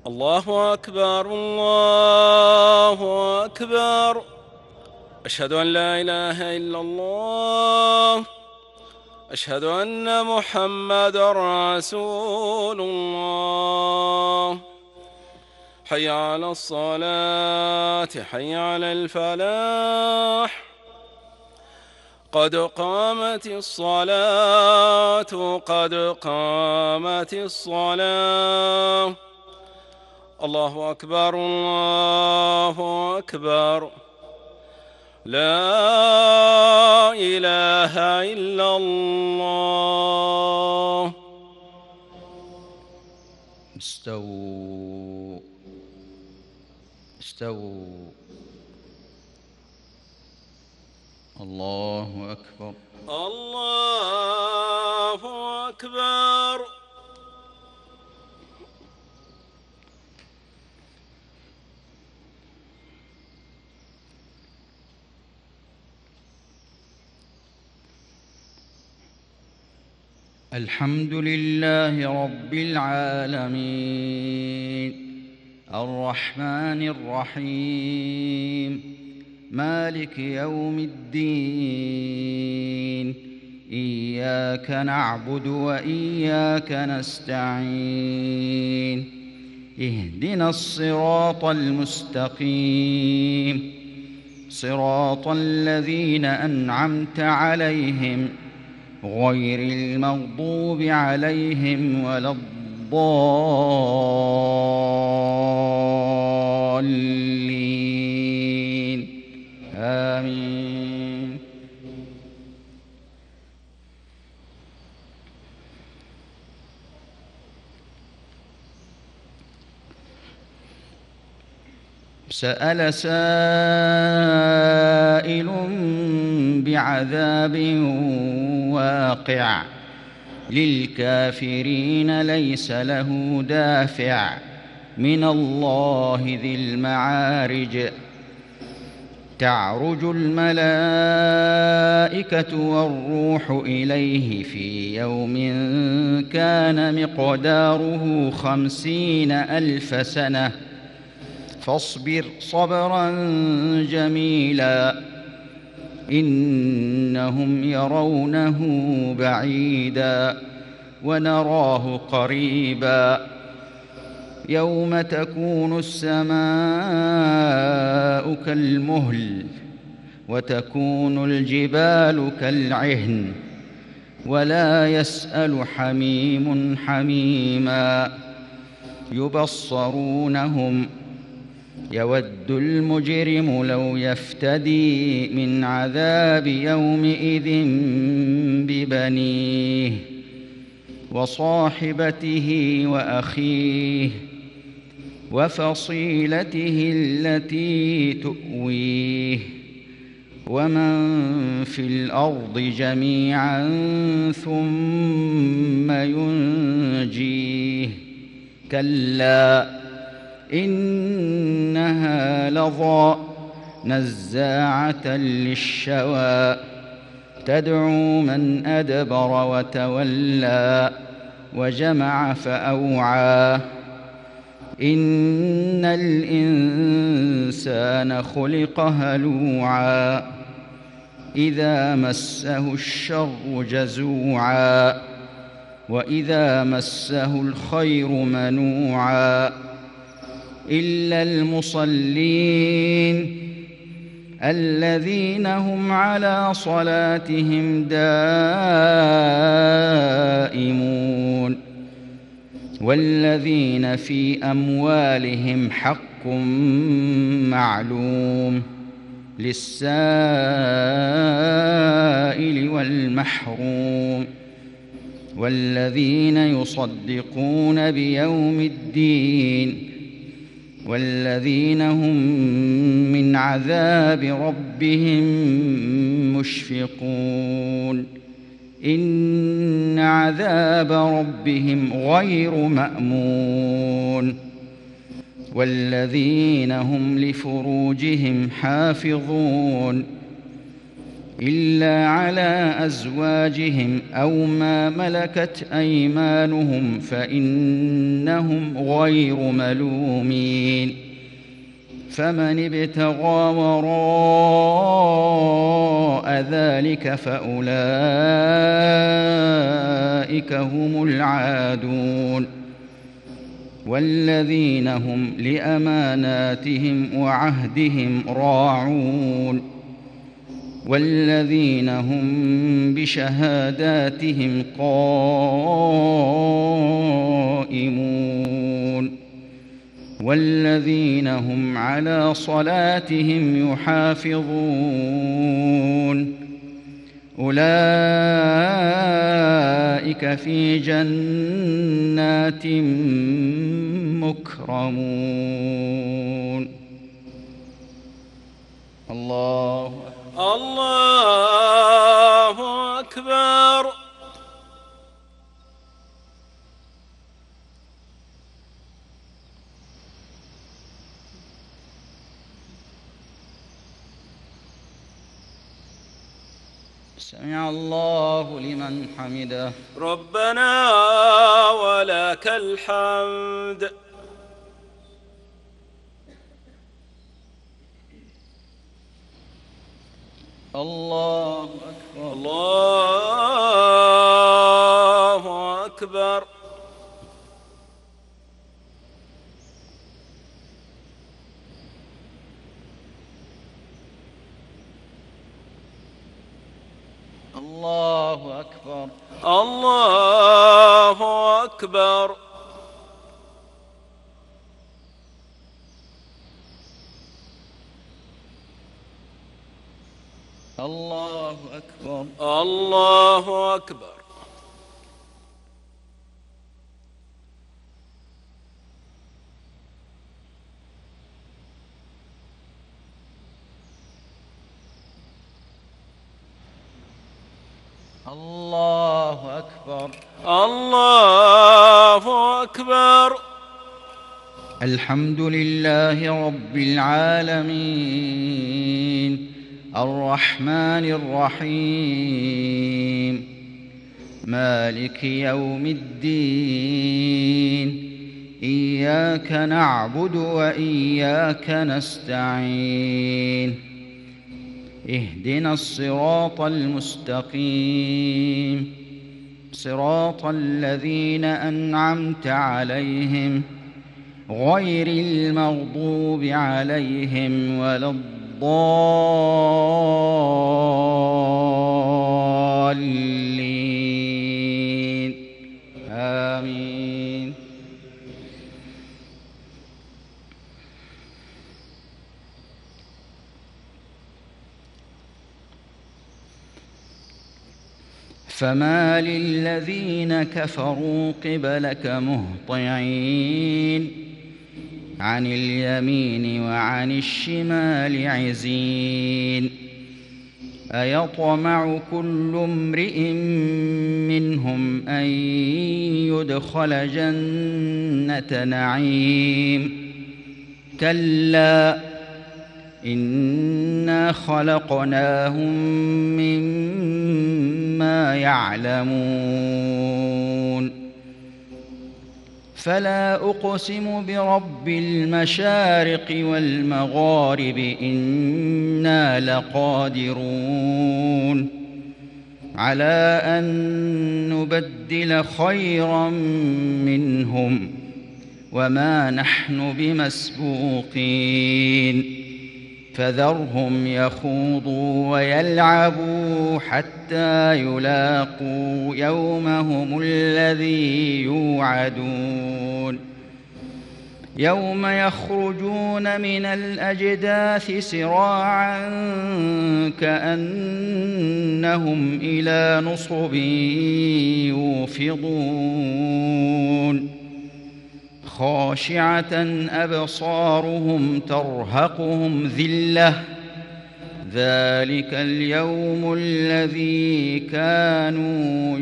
الله أكبر الله أكبر. أشهد أن لا إله إلا الله. أشهد أن محمدًا رسول الله. حي على الصلاة حي على الفلاح. قد قامت الصلاة قد قامت الصلاة. الله أكبر الله أكبر. لا إله إلا الله. استووا استووا. الله أكبر الله أكبر. الحمد لله رب العالمين الرحمن الرحيم مالك يوم الدين. إياك نعبد وإياك نستعين. اهدنا الصراط المستقيم صراط الذين أنعمت عليهم غير المغضوب عليهم ولا الضالين. آمين. سأل سائل بعذاب واقع للكافرين ليس له دافع من الله ذي المعارج. تعرج الملائكة والروح إليه في يوم كان مقداره 50,000 سنة فاصبر صبرا جميلا إنهم يرونه بعيدا ونراه قريبا. يوم تكون السماء كالمهل وتكون الجبال كالعهن ولا يسأل حميم حميما. يبصرونهم يود المجرم لو يفتدي من عذاب يومئذ ببنيه وصاحبته وأخيه وفصيلته التي تؤويه ومن في الأرض جميعا ثم ينجيه. كلا إنها لظى نزاعة للشوى تدعو من أدبر وتولى وجمع فأوعى. إن الإنسان خلق هلوعا إذا مسه الشر جزوعا وإذا مسه الخير منوعا إلا المصلين الذين هم على صلاتهم دائمون والذين في أموالهم حق معلوم للسائل والمحروم والذين يصدقون بيوم الدين والذين هم من عذاب ربهم مشفقون. إن عذاب ربهم غير مأمون. والذين هم لفروجهم حافظون إلا على أزواجهم أو ما ملكت أيمانهم فإنهم غير ملومين فمن ابتغى وراء ذلك فأولئك هم العادون والذين هم لأماناتهم وعهدهم راعون والذين هم بشهاداتهم قائمون والذين هم على صلاتهم يحافظون أولئك في جنات مكرمون. الله أكبر. سمع الله لمن حمده. ربنا ولك الحمد. الله أكبر. الله أكبر. الله أكبر. الله أكبر. الله أكبر. الله أكبر. الله أكبر. الله أكبر. الحمد لله رب العالمين الرحمن الرحيم مالك يوم الدين إياك نعبد وإياك نستعين اهدنا الصراط المستقيم صراط الذين أنعمت عليهم غير المغضوب عليهم ولا الضالين آمين. فما للذين كفروا قبلك مهطعين عن اليمين وعن الشمال عزين أيطمع كل امرئ منهم أن يدخل جنة نعيم كلا إنا خلقناهم مما يعلمون فلا أقسم برب المشارق والمغارب إنا لقادرون على أن نبدل خيرا منهم وما نحن بمسبوقين فذرهم يخوضوا ويلعبوا حتى يلاقوا يومهم الذي يوعدون يوم يخرجون من الأجداث سراعا كأنهم إلى نصب يوفضون خاشعة أبصارهم ترهقهم ذلة ذلك اليوم الذي كانوا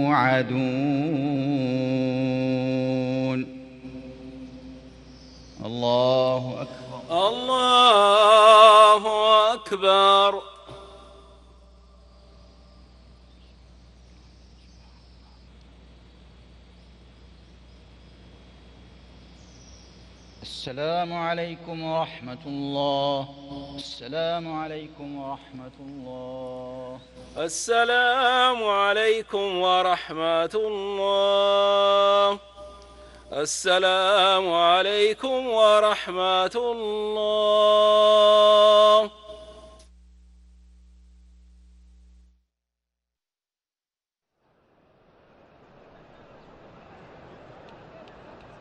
يوعدون. الله أكبر. الله أكبر. السلام عليكم ورحمة الله. السلام عليكم ورحمة الله. السلام عليكم ورحمة الله. السلام عليكم ورحمة الله.